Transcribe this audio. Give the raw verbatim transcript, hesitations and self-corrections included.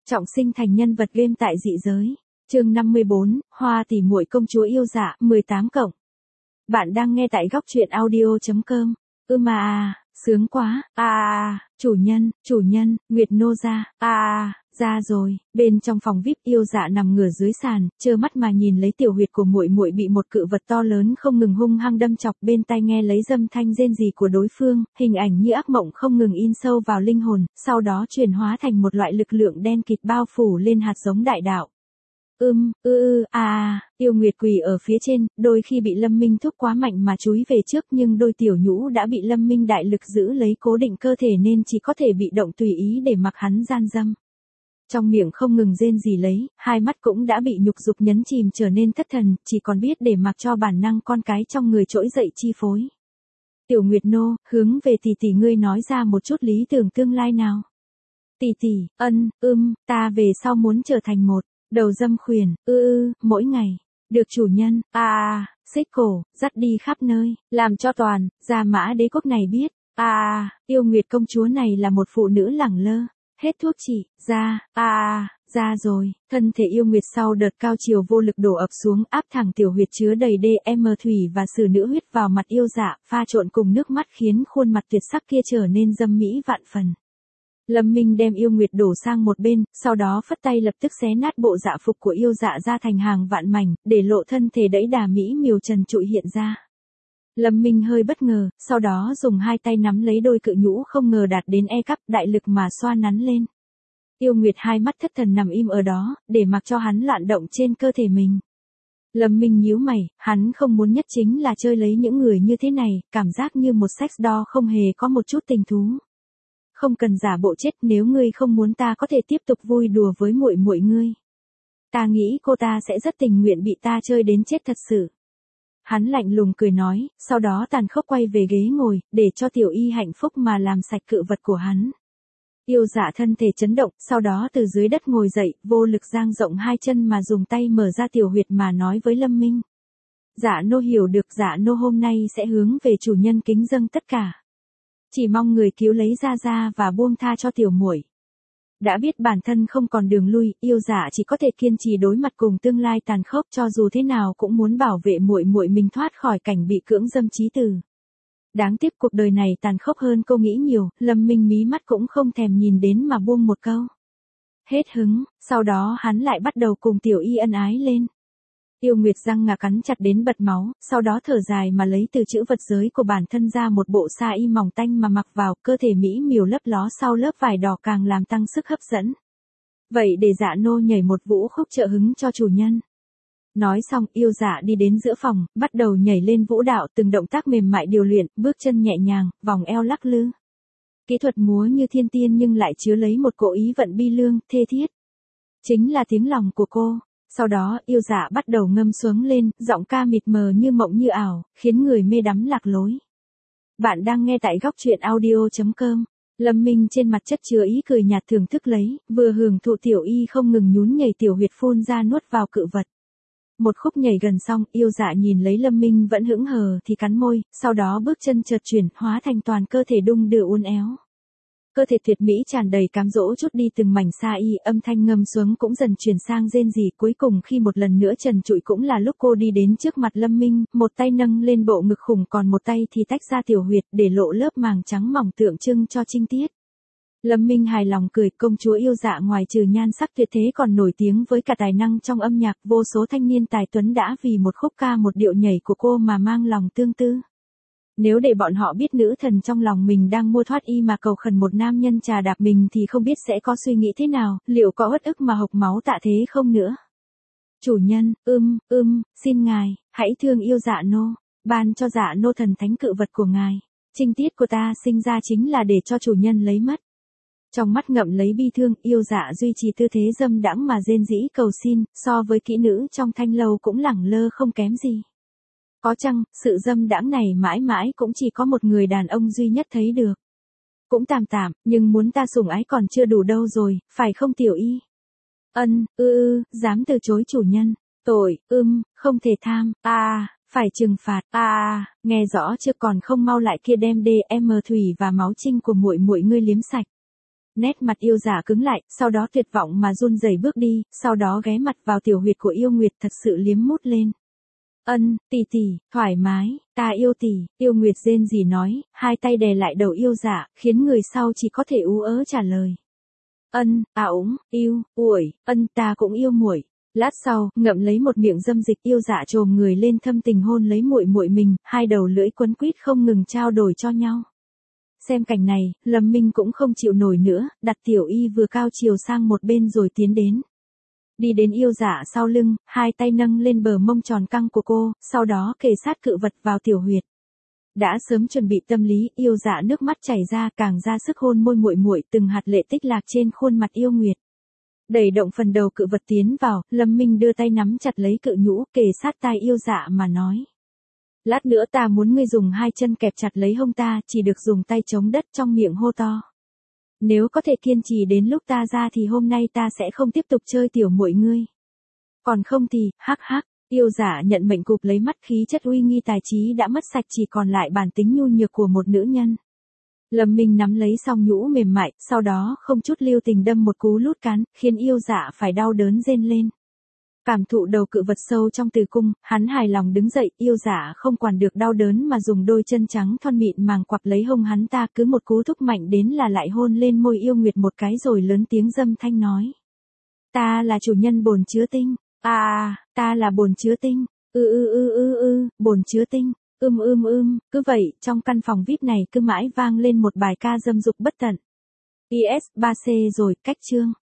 Trọng sinh thành nhân vật game tại dị giới. Chương năm mươi bốn, Hoa tỷ muội công chúa yêu dạ, mười tám cộng. Bạn đang nghe tại góc truyện audio chấm com. Ưm à à, sướng quá. À à, chủ nhân, chủ nhân, Nguyệt nô ra. À à, ra rồi. Bên trong phòng vi ai pi yêu dạ nằm ngửa dưới sàn, trơ mắt mà nhìn lấy tiểu huyệt của muội muội bị một cự vật to lớn không ngừng hung hăng đâm chọc, bên tai nghe lấy dâm thanh rên rỉ của đối phương, hình ảnh như ác mộng không ngừng in sâu vào linh hồn, sau đó chuyển hóa thành một loại lực lượng đen kịt bao phủ lên hạt giống đại đạo. Ưm, ư ư, à à, yêu Nguyệt quỳ ở phía trên, đôi khi bị Lâm Minh thúc quá mạnh mà chúi về trước, nhưng đôi tiểu nhũ đã bị Lâm Minh đại lực giữ lấy cố định cơ thể nên chỉ có thể bị động tùy ý để mặc hắn gian dâm. Trong miệng không ngừng rên rỉ lấy, hai mắt cũng đã bị nhục dục nhấn chìm trở nên thất thần, chỉ còn biết để mặc cho bản năng con cái trong người trỗi dậy chi phối. Tiểu Nguyệt nô, hướng về tỷ tỷ ngươi nói ra một chút lý tưởng tương lai nào. Tỷ tỷ, ân, ưm, ta về sau muốn trở thành một đầu dâm khuyển, ư ư, mỗi ngày. Được chủ nhân, à à, xích cổ, dắt đi khắp nơi, làm cho toàn, Gia Mã đế quốc này biết, à à, yêu Nguyệt công chúa này là một phụ nữ lẳng lơ. Hết thuốc trị, ra, à à, ra rồi, thân thể yêu Nguyệt sau đợt cao chiều vô lực đổ ập xuống áp thẳng tiểu huyệt chứa đầy đê em thủy và sử nữ huyết vào mặt yêu dạ, pha trộn cùng nước mắt khiến khuôn mặt tuyệt sắc kia trở nên dâm mỹ vạn phần. Lâm Minh đem yêu Nguyệt đổ sang một bên, sau đó phất tay lập tức xé nát bộ dạ phục của yêu dạ ra thành hàng vạn mảnh, để lộ thân thể đẫy đà mỹ miều trần trụi hiện ra. Lâm Minh hơi bất ngờ, sau đó dùng hai tay nắm lấy đôi cự nhũ không ngờ đạt đến E cấp đại lực mà xoa nắn lên. Yêu Nguyệt hai mắt thất thần nằm im ở đó, để mặc cho hắn loạn động trên cơ thể mình. Lâm Minh nhíu mày, hắn không muốn nhất chính là chơi lấy những người như thế này, cảm giác như một sex doll không hề có một chút tình thú. Không cần giả bộ chết, nếu ngươi không muốn ta có thể tiếp tục vui đùa với muội muội ngươi. Ta nghĩ cô ta sẽ rất tình nguyện bị ta chơi đến chết thật sự. Hắn lạnh lùng cười nói, sau đó tàn khốc quay về ghế ngồi, để cho tiểu y hạnh phúc mà làm sạch cự vật của hắn. Yêu dạ thân thể chấn động, sau đó từ dưới đất ngồi dậy, vô lực dang rộng hai chân mà dùng tay mở ra tiểu huyệt mà nói với Lâm Minh. Dạ nô hiểu được, dạ nô hôm nay sẽ hướng về chủ nhân kính dâng tất cả. Chỉ mong người cứu lấy ra ra và buông tha cho tiểu muội. Đã biết bản thân không còn đường lui, yêu dạ chỉ có thể kiên trì đối mặt cùng tương lai tàn khốc, cho dù thế nào cũng muốn bảo vệ muội muội mình thoát khỏi cảnh bị cưỡng dâm chí tử. Đáng tiếc cuộc đời này tàn khốc hơn cô nghĩ nhiều, Lâm Minh mí mắt cũng không thèm nhìn đến mà buông một câu. Hết hứng, sau đó hắn lại bắt đầu cùng tiểu y ân ái lên. Yêu Nguyệt răng ngà cắn chặt đến bật máu, sau đó thở dài mà lấy từ chữ vật giới của bản thân ra một bộ sa y mỏng tanh mà mặc vào, cơ thể mỹ miều lấp ló sau lớp vải đỏ càng làm tăng sức hấp dẫn. Vậy để dạ nô nhảy một vũ khúc trợ hứng cho chủ nhân. Nói xong, yêu dạ đi đến giữa phòng, bắt đầu nhảy lên vũ đạo, từng động tác mềm mại điều luyện, bước chân nhẹ nhàng, vòng eo lắc lư. Kỹ thuật múa như thiên tiên nhưng lại chứa lấy một cỗ ý vận bi lương, thê thiết. Chính là tiếng lòng của cô. Sau đó, yêu dạ bắt đầu ngâm xuống lên, giọng ca mịt mờ như mộng như ảo, khiến người mê đắm lạc lối. Bạn đang nghe tại góc truyện audio chấm com. Lâm Minh trên mặt chất chứa ý cười nhạt thưởng thức lấy, vừa hưởng thụ tiểu y không ngừng nhún nhảy tiểu huyệt phun ra nuốt vào cự vật. Một khúc nhảy gần xong, yêu dạ nhìn lấy Lâm Minh vẫn hững hờ thì cắn môi, sau đó bước chân chợt chuyển, hóa thành toàn cơ thể đung đưa uốn éo. Cơ thể tuyệt mỹ tràn đầy cám dỗ chút đi từng mảnh sa y, âm thanh ngâm xuống cũng dần chuyển sang rên rỉ, cuối cùng khi một lần nữa trần trụi cũng là lúc cô đi đến trước mặt Lâm Minh, một tay nâng lên bộ ngực khủng còn một tay thì tách ra tiểu huyệt để lộ lớp màng trắng mỏng tượng trưng cho trinh tiết. Lâm Minh hài lòng cười, công chúa yêu dạ ngoài trừ nhan sắc tuyệt thế còn nổi tiếng với cả tài năng trong âm nhạc, vô số thanh niên tài tuấn đã vì một khúc ca một điệu nhảy của cô mà mang lòng tương tư. Nếu để bọn họ biết nữ thần trong lòng mình đang mua thoát y mà cầu khẩn một nam nhân trà đạp mình thì không biết sẽ có suy nghĩ thế nào, liệu có uất ức mà hộc máu tạ thế không nữa. Chủ nhân, ưm, ưm, xin ngài, hãy thương yêu dạ nô, ban cho dạ nô thần thánh cự vật của ngài. Trinh tiết của ta sinh ra chính là để cho chủ nhân lấy mất. Trong mắt ngậm lấy bi thương, yêu dạ duy trì tư thế dâm đãng mà rên rỉ cầu xin, so với kỹ nữ trong thanh lâu cũng lẳng lơ không kém gì. Có chăng, sự dâm đãng này mãi mãi cũng chỉ có một người đàn ông duy nhất thấy được. Cũng tạm tạm, nhưng muốn ta sủng ái còn chưa đủ đâu rồi, phải không tiểu y? Ân, ư ư, dám từ chối chủ nhân. Tội, ưm, không thể tham, a à, phải trừng phạt, a à, nghe rõ chưa, còn không mau lại kia đem đê em thủy và máu trinh của muội muội ngươi liếm sạch. Nét mặt yêu dạ cứng lại, sau đó tuyệt vọng mà run rẩy bước đi, sau đó ghé mặt vào tiểu huyệt của yêu nguyệt thật sự liếm mút lên. Ân, tỷ tỷ, thoải mái, ta yêu tỷ, yêu nguyệt rên rỉ nói, hai tay đè lại đầu yêu dạ, khiến người sau chỉ có thể ú ớ trả lời. Ân, à úng, yêu, uổi, ân ta cũng yêu muội. Lát sau, ngậm lấy một miệng dâm dịch yêu dạ trồm người lên thâm tình hôn lấy muội muội mình, hai đầu lưỡi quấn quýt không ngừng trao đổi cho nhau. Xem cảnh này, Lâm Minh cũng không chịu nổi nữa, đặt tiểu y vừa cao chiều sang một bên rồi tiến đến. Đi đến yêu dạ sau lưng, hai tay nâng lên bờ mông tròn căng của cô, sau đó kề sát cự vật vào tiểu huyệt. Đã sớm chuẩn bị tâm lý, yêu dạ nước mắt chảy ra càng ra sức hôn môi muội muội, từng hạt lệ tích lạc trên khuôn mặt yêu nguyệt. Đẩy động phần đầu cự vật tiến vào, Lâm Minh đưa tay nắm chặt lấy cự nhũ, kề sát tai yêu dạ mà nói. Lát nữa ta muốn ngươi dùng hai chân kẹp chặt lấy hông ta, chỉ được dùng tay chống đất trong miệng hô to. Nếu có thể kiên trì đến lúc ta ra thì hôm nay ta sẽ không tiếp tục chơi tiểu muội ngươi. Còn không thì, hắc hắc, yêu dạ nhận mệnh cụp lấy mắt khí chất uy nghi tài trí đã mất sạch chỉ còn lại bản tính nhu nhược của một nữ nhân. Lâm Minh nắm lấy song nhũ mềm mại, sau đó không chút lưu tình đâm một cú lút cán, khiến yêu dạ phải đau đớn rên lên. Cảm thụ đầu cự vật sâu trong tử cung, hắn hài lòng đứng dậy, yêu dạ không quản được đau đớn mà dùng đôi chân trắng thon mịn màng quặp lấy hông hắn ta, cứ một cú thúc mạnh đến là lại hôn lên môi yêu nguyệt một cái rồi lớn tiếng dâm thanh nói. Ta là chủ nhân bồn chứa tinh, à, ta là bồn chứa tinh, ư ư ư ư ư, bồn chứa tinh, ưm ưm ưm, cứ vậy, trong căn phòng vi ai pi này cứ mãi vang lên một bài ca dâm dục bất tận. i ét ba xê rồi, cách chương.